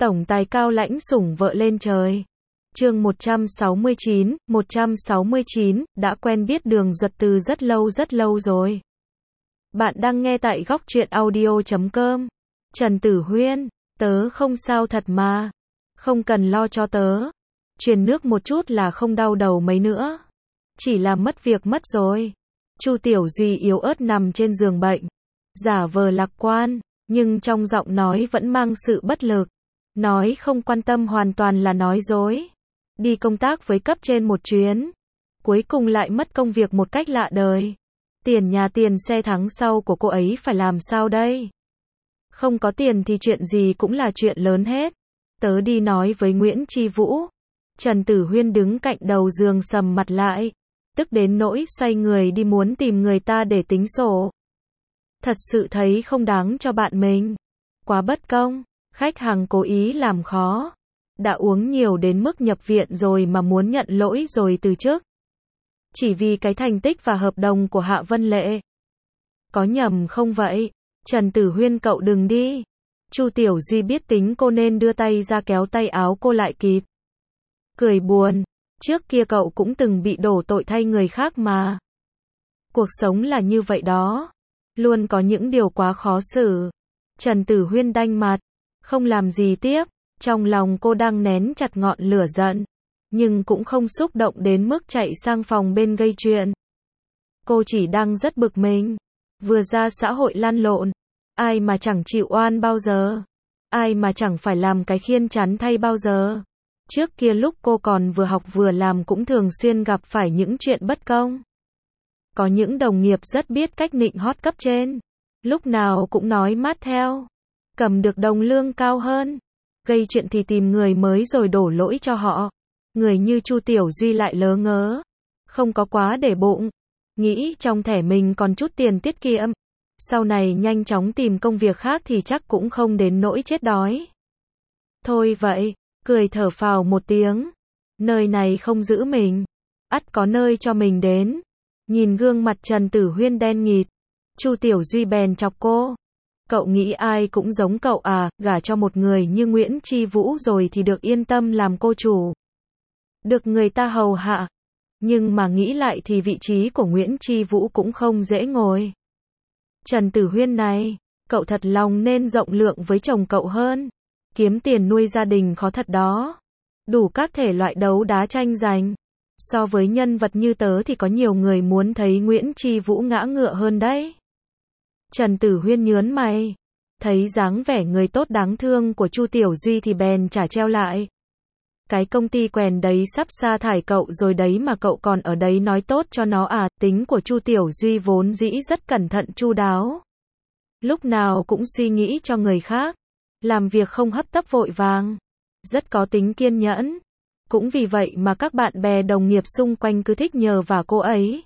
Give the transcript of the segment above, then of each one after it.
Tổng tài cao lãnh sủng vợ lên trời. Chương 169, đã quen biết Đường Duật từ rất lâu rồi. Bạn đang nghe tại góc truyện audio.com. Trần Tử Huyên, tớ không sao thật mà. Không cần lo cho tớ. Truyền nước một chút là không đau đầu mấy nữa. Chỉ là mất việc mất rồi. Chu Tiểu Duy yếu ớt nằm trên giường bệnh. Giả vờ lạc quan, nhưng trong giọng nói vẫn mang sự bất lực. Nói không quan tâm hoàn toàn là nói dối. Đi công tác với cấp trên một chuyến. Cuối cùng lại mất công việc một cách lạ đời. Tiền nhà tiền xe tháng sau của cô ấy phải làm sao đây? Không có tiền thì chuyện gì cũng là chuyện lớn hết. Tớ đi nói với Nguyễn Chi Vũ. Trần Tử Huyên đứng cạnh đầu giường sầm mặt lại. Tức đến nỗi xoay người đi muốn tìm người ta để tính sổ. Thật sự thấy không đáng cho bạn mình. Quá bất công. Khách hàng cố ý làm khó. Đã uống nhiều đến mức nhập viện rồi mà muốn nhận lỗi rồi từ chức. Chỉ vì cái thành tích và hợp đồng của Hạ Vân Lệ. Có nhầm không vậy? Trần Tử Huyên cậu đừng đi. Chu Tiểu Duy biết tính cô nên đưa tay ra kéo tay áo cô lại kịp. Cười buồn. Trước kia cậu cũng từng bị đổ tội thay người khác mà. Cuộc sống là như vậy đó. Luôn có những điều quá khó xử. Trần Tử Huyên đanh mặt. Không làm gì tiếp. Trong lòng cô đang nén chặt ngọn lửa giận. Nhưng cũng không xúc động đến mức chạy sang phòng bên gây chuyện. Cô chỉ đang rất bực mình. Vừa ra xã hội lăn lộn. Ai mà chẳng chịu oan bao giờ. Ai mà chẳng phải làm cái khiên chắn thay bao giờ. Trước kia lúc cô còn vừa học vừa làm cũng thường xuyên gặp phải những chuyện bất công. Có những đồng nghiệp rất biết cách nịnh hót cấp trên. Lúc nào cũng nói mát theo. Cầm được đồng lương cao hơn. Gây chuyện thì tìm người mới rồi đổ lỗi cho họ. Người như Chu Tiểu Duy lại lớ ngớ. Không có quá để bụng. Nghĩ trong thẻ mình còn chút tiền tiết kiệm. Sau này nhanh chóng tìm công việc khác thì chắc cũng không đến nỗi chết đói. Thôi vậy, cười thở phào một tiếng. Nơi này không giữ mình. Ắt có nơi cho mình đến. Nhìn gương mặt Trần Tử Huyên đen nghịt. Chu Tiểu Duy bèn chọc cô. Cậu nghĩ ai cũng giống cậu à, gả cho một người như Nguyễn Chi Vũ rồi thì được yên tâm làm cô chủ. Được người ta hầu hạ. Nhưng mà nghĩ lại thì vị trí của Nguyễn Chi Vũ cũng không dễ ngồi. Trần Tử Huyên này, cậu thật lòng nên rộng lượng với chồng cậu hơn. Kiếm tiền nuôi gia đình khó thật đó. Đủ các thể loại đấu đá tranh giành. So với nhân vật như tớ thì có nhiều người muốn thấy Nguyễn Chi Vũ ngã ngựa hơn đấy. Trần Tử Huyên nhớn mày. Thấy dáng vẻ người tốt đáng thương của Chu Tiểu Duy thì bèn trả treo lại. Cái công ty quèn đấy sắp sa thải cậu rồi đấy mà cậu còn ở đấy nói tốt cho nó à. Tính của Chu Tiểu Duy vốn dĩ rất cẩn thận chu đáo. Lúc nào cũng suy nghĩ cho người khác. Làm việc không hấp tấp vội vàng. Rất có tính kiên nhẫn. Cũng vì vậy mà các bạn bè đồng nghiệp xung quanh cứ thích nhờ vả cô ấy.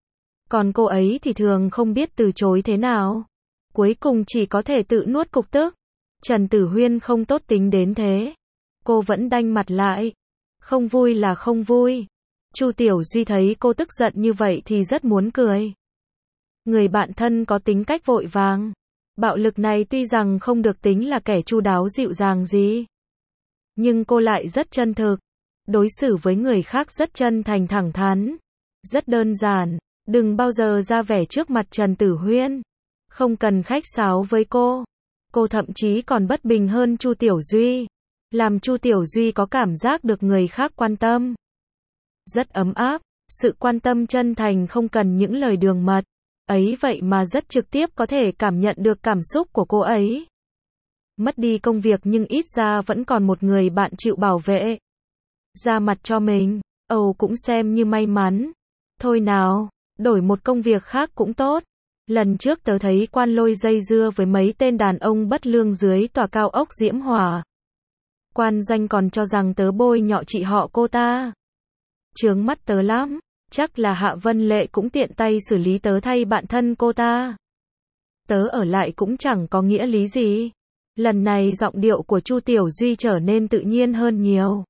Còn cô ấy thì thường không biết từ chối thế nào. Cuối cùng chỉ có thể tự nuốt cục tức. Trần Tử Huyên không tốt tính đến thế. Cô vẫn đanh mặt lại. Không vui là không vui. Chu Tiểu Duy thấy cô tức giận như vậy thì rất muốn cười. Người bạn thân có tính cách vội vàng. Bạo lực này tuy rằng không được tính là kẻ chu đáo dịu dàng gì. Nhưng cô lại rất chân thực. Đối xử với người khác rất chân thành thẳng thắn. Rất đơn giản. Đừng bao giờ ra vẻ trước mặt Trần Tử Huyên. Không cần khách sáo với cô. Cô thậm chí còn bất bình hơn Chu Tiểu Duy. Làm Chu Tiểu Duy có cảm giác được người khác quan tâm. Rất ấm áp. Sự quan tâm chân thành không cần những lời đường mật. Ấy vậy mà rất trực tiếp có thể cảm nhận được cảm xúc của cô ấy. Mất đi công việc nhưng ít ra vẫn còn một người bạn chịu bảo vệ. Ra mặt cho mình. Cũng xem như may mắn. Thôi nào. Đổi một công việc khác cũng tốt. Lần trước tớ thấy Quan Lôi dây dưa với mấy tên đàn ông bất lương dưới tòa cao ốc Diễm Hòa. Quan Doanh còn cho rằng tớ bôi nhọ chị họ cô ta. Chướng mắt tớ lắm. Chắc là Hạ Vân Lệ cũng tiện tay xử lý tớ thay bạn thân cô ta. Tớ ở lại cũng chẳng có nghĩa lý gì. Lần này giọng điệu của Chu Tiểu Duy trở nên tự nhiên hơn nhiều.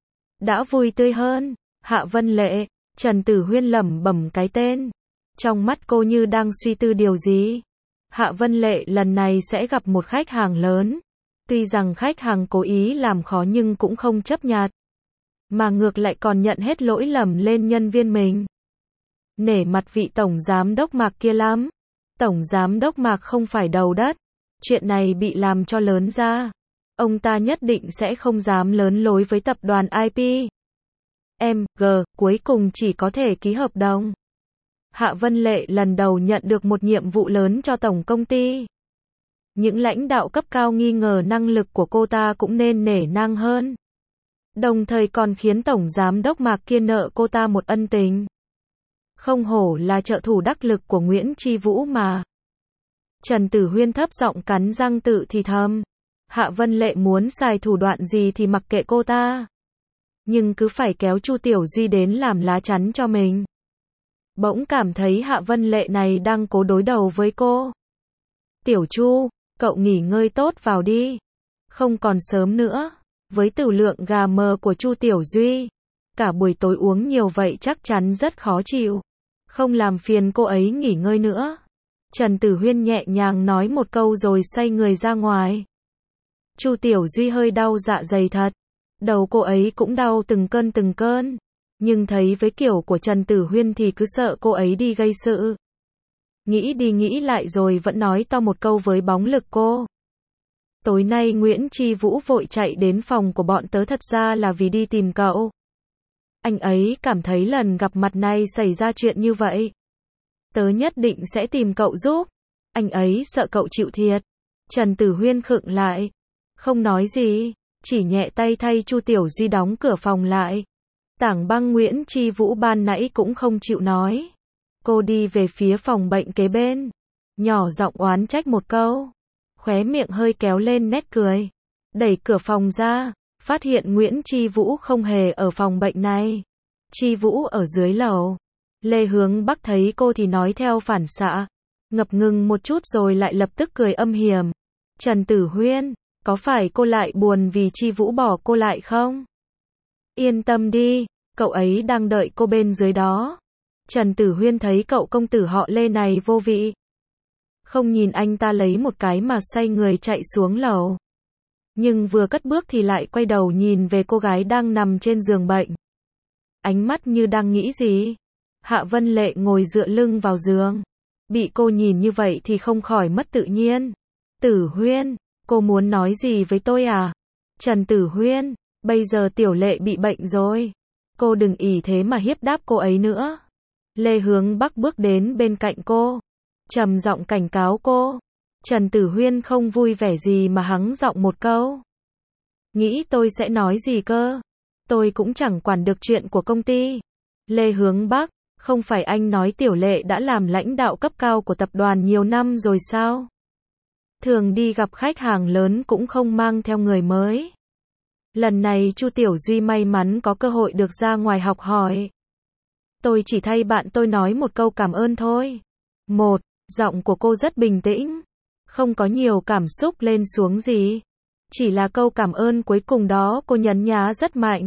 Đã vui tươi hơn. Hạ Vân Lệ. Trần Tử Huyên lẩm bẩm cái tên. Trong mắt cô như đang suy tư điều gì. Hạ Vân Lệ lần này sẽ gặp một khách hàng lớn. Tuy rằng khách hàng cố ý làm khó nhưng cũng không chấp nhặt, mà ngược lại còn nhận hết lỗi lầm lên nhân viên mình. Nể mặt vị tổng giám đốc Mạc kia lắm. Tổng giám đốc Mạc không phải đầu đất. Chuyện này bị làm cho lớn ra, ông ta nhất định sẽ không dám lớn lối với tập đoàn IP. MG cuối cùng chỉ có thể ký hợp đồng. Hạ Vân Lệ lần đầu nhận được một nhiệm vụ lớn cho tổng công ty. Những lãnh đạo cấp cao nghi ngờ năng lực của cô ta cũng nên nể nang hơn. Đồng thời còn khiến tổng giám đốc Mạc kia nợ cô ta một ân tình. Không hổ là trợ thủ đắc lực của Nguyễn Chi Vũ mà. Trần Tử Huyên thấp giọng cắn răng tự thì thầm. Hạ Vân Lệ muốn xài thủ đoạn gì thì mặc kệ cô ta, nhưng cứ phải kéo Chu Tiểu Duy đến làm lá chắn cho mình. Bỗng cảm thấy Hạ Vân Lệ này đang cố đối đầu với cô. Tiểu Chu, cậu nghỉ ngơi tốt vào đi. Không còn sớm nữa. Với tử lượng gà mờ của Chu Tiểu Duy, cả buổi tối uống nhiều vậy chắc chắn rất khó chịu. Không làm phiền cô ấy nghỉ ngơi nữa. Trần Tử Huyên nhẹ nhàng nói một câu rồi xoay người ra ngoài. Chu Tiểu Duy hơi đau dạ dày thật. Đầu cô ấy cũng đau từng cơn. Nhưng thấy với kiểu của Trần Tử Huyên thì cứ sợ cô ấy đi gây sự. Nghĩ đi nghĩ lại rồi vẫn nói to một câu với bóng lực cô. Tối nay Nguyễn Chi Vũ vội chạy đến phòng của bọn tớ thật ra là vì đi tìm cậu. Anh ấy cảm thấy lần gặp mặt này xảy ra chuyện như vậy, tớ nhất định sẽ tìm cậu giúp. Anh ấy sợ cậu chịu thiệt. Trần Tử Huyên khựng lại, không nói gì, chỉ nhẹ tay thay Chu Tiểu Duy đóng cửa phòng lại. Tảng Băng Nguyễn Chi Vũ ban nãy cũng không chịu nói. Cô đi về phía phòng bệnh kế bên, nhỏ giọng oán trách một câu, khóe miệng hơi kéo lên nét cười. Đẩy cửa phòng ra, phát hiện Nguyễn Chi Vũ không hề ở phòng bệnh này. Chi Vũ ở dưới lầu. Lê Hướng Bắc thấy cô thì nói theo phản xạ, ngập ngừng một chút rồi lại lập tức cười âm hiểm. Trần Tử Huyên, có phải cô lại buồn vì Chi Vũ bỏ cô lại không? Yên tâm đi, cậu ấy đang đợi cô bên dưới đó. Trần Tử Huyên thấy cậu công tử họ Lê này vô vị, không nhìn anh ta lấy một cái mà xoay người chạy xuống lầu. Nhưng vừa cất bước thì lại quay đầu nhìn về cô gái đang nằm trên giường bệnh. Ánh mắt như đang nghĩ gì. Hạ Vân Lệ ngồi dựa lưng vào giường. Bị cô nhìn như vậy thì không khỏi mất tự nhiên. Tử Huyên, cô muốn nói gì với tôi à? Trần Tử Huyên, bây giờ Tiểu Lệ bị bệnh rồi. Cô đừng ỷ thế mà hiếp đáp cô ấy nữa. Lê Hướng Bắc bước đến bên cạnh cô, trầm giọng cảnh cáo cô. Trần Tử Huyên không vui vẻ gì mà hắng giọng một câu. Nghĩ tôi sẽ nói gì cơ? Tôi cũng chẳng quản được chuyện của công ty. Lê Hướng Bắc, không phải anh nói Tiểu Lệ đã làm lãnh đạo cấp cao của tập đoàn nhiều năm rồi sao? Thường đi gặp khách hàng lớn cũng không mang theo người mới. Lần này Chu Tiểu Duy may mắn có cơ hội được ra ngoài học hỏi. Tôi chỉ thay bạn tôi nói một câu cảm ơn thôi. Giọng của cô rất bình tĩnh, không có nhiều cảm xúc lên xuống gì. Chỉ là câu cảm ơn cuối cùng đó cô nhấn nhá rất mạnh.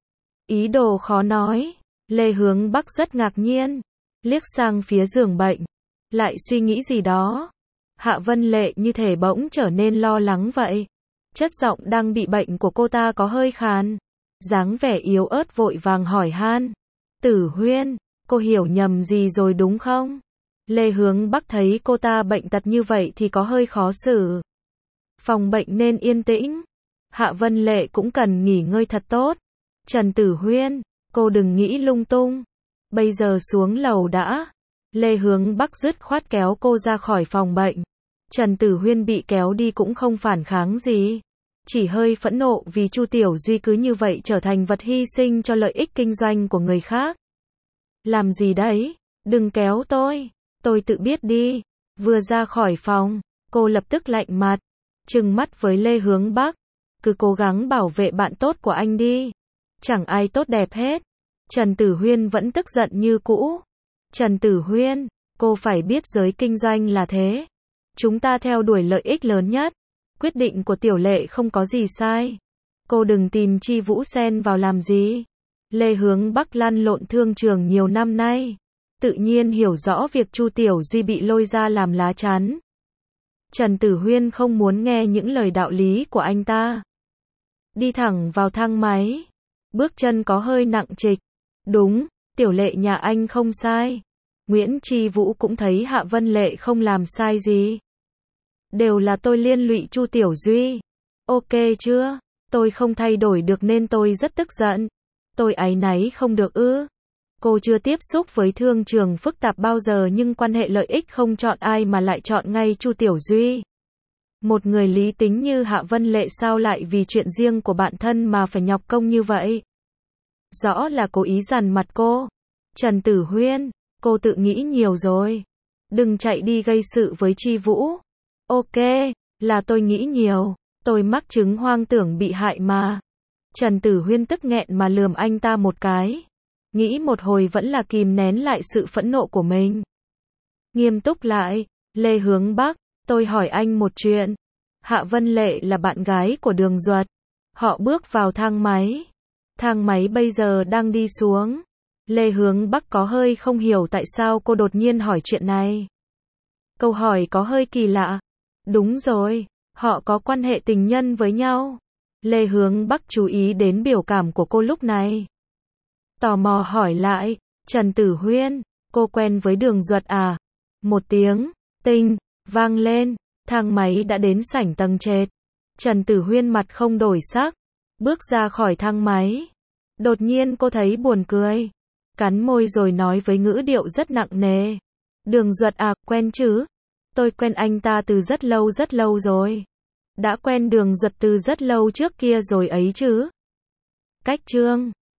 Ý đồ khó nói. Lê Hướng Bắc rất ngạc nhiên, liếc sang phía giường bệnh, lại suy nghĩ gì đó. Hạ Vân Lệ như thể bỗng trở nên lo lắng vậy. Chất giọng đang bị bệnh của cô ta có hơi khàn, dáng vẻ yếu ớt vội vàng hỏi han. Tử Huyên, cô hiểu nhầm gì rồi đúng không? Lê Hướng Bắc thấy cô ta bệnh tật như vậy thì có hơi khó xử. Phòng bệnh nên yên tĩnh. Hạ Vân Lệ cũng cần nghỉ ngơi thật tốt. Trần Tử Huyên, cô đừng nghĩ lung tung. Bây giờ xuống lầu đã. Lê Hướng Bắc dứt khoát kéo cô ra khỏi phòng bệnh. Trần Tử Huyên bị kéo đi cũng không phản kháng gì. Chỉ hơi phẫn nộ vì Chu Tiểu Duy cứ như vậy trở thành vật hy sinh cho lợi ích kinh doanh của người khác. Làm gì đấy? Đừng kéo tôi tự biết đi. Vừa ra khỏi phòng, cô lập tức lạnh mặt, trừng mắt với Lê Hướng Bắc. Cứ cố gắng bảo vệ bạn tốt của anh đi. Chẳng ai tốt đẹp hết. Trần Tử Huyên vẫn tức giận như cũ. Trần Tử Huyên, cô phải biết giới kinh doanh là thế. Chúng ta theo đuổi lợi ích lớn nhất. Quyết định của Tiểu Lệ không có gì sai. Cô đừng tìm Chi Vũ xen vào làm gì. Lê Hướng Bắc lăn lộn thương trường nhiều năm nay, tự nhiên hiểu rõ việc Chu Tiểu Duy bị lôi ra làm lá chắn. Trần Tử Huyên không muốn nghe những lời đạo lý của anh ta. Đi thẳng vào thang máy. Bước chân có hơi nặng trịch. Đúng, Tiểu Lệ nhà anh không sai. Nguyễn Tri Vũ cũng thấy Hạ Vân Lệ không làm sai gì. Đều là tôi liên lụy Chu Tiểu Duy. Ok chưa? Tôi không thay đổi được nên tôi rất tức giận. Tôi áy náy không được ư? Cô chưa tiếp xúc với thương trường phức tạp bao giờ nhưng quan hệ lợi ích không chọn ai mà lại chọn ngay Chu Tiểu Duy. Một người lý tính như Hạ Vân Lệ sao lại vì chuyện riêng của bạn thân mà phải nhọc công như vậy? Rõ là cố ý dằn mặt cô. Trần Tử Huyên, cô tự nghĩ nhiều rồi. Đừng chạy đi gây sự với Tri Vũ. Ok, là tôi nghĩ nhiều. Tôi mắc chứng hoang tưởng bị hại mà. Trần Tử Huyên tức nghẹn mà lườm anh ta một cái. Nghĩ một hồi vẫn là kìm nén lại sự phẫn nộ của mình. Nghiêm túc lại, Lê Hướng Bắc, tôi hỏi anh một chuyện. Hạ Vân Lệ là bạn gái của Đường Duật. Họ bước vào thang máy. Thang máy bây giờ đang đi xuống. Lê Hướng Bắc có hơi không hiểu tại sao cô đột nhiên hỏi chuyện này. Câu hỏi có hơi kỳ lạ. Đúng rồi, họ có quan hệ tình nhân với nhau. Lê Hướng Bắc chú ý đến biểu cảm của cô lúc này. Tò mò hỏi lại, Trần Tử Huyên, cô quen với Đường Duật à? Một tiếng, tinh, vang lên, thang máy đã đến sảnh tầng trệt. Trần Tử Huyên mặt không đổi sắc, bước ra khỏi thang máy. Đột nhiên cô thấy buồn cười. Cắn môi rồi nói với ngữ điệu rất nặng nề. Đường Duật à, quen chứ? Tôi quen anh ta từ rất lâu rồi. Đã quen Đường Duật từ rất lâu trước kia rồi ấy chứ. Cách chương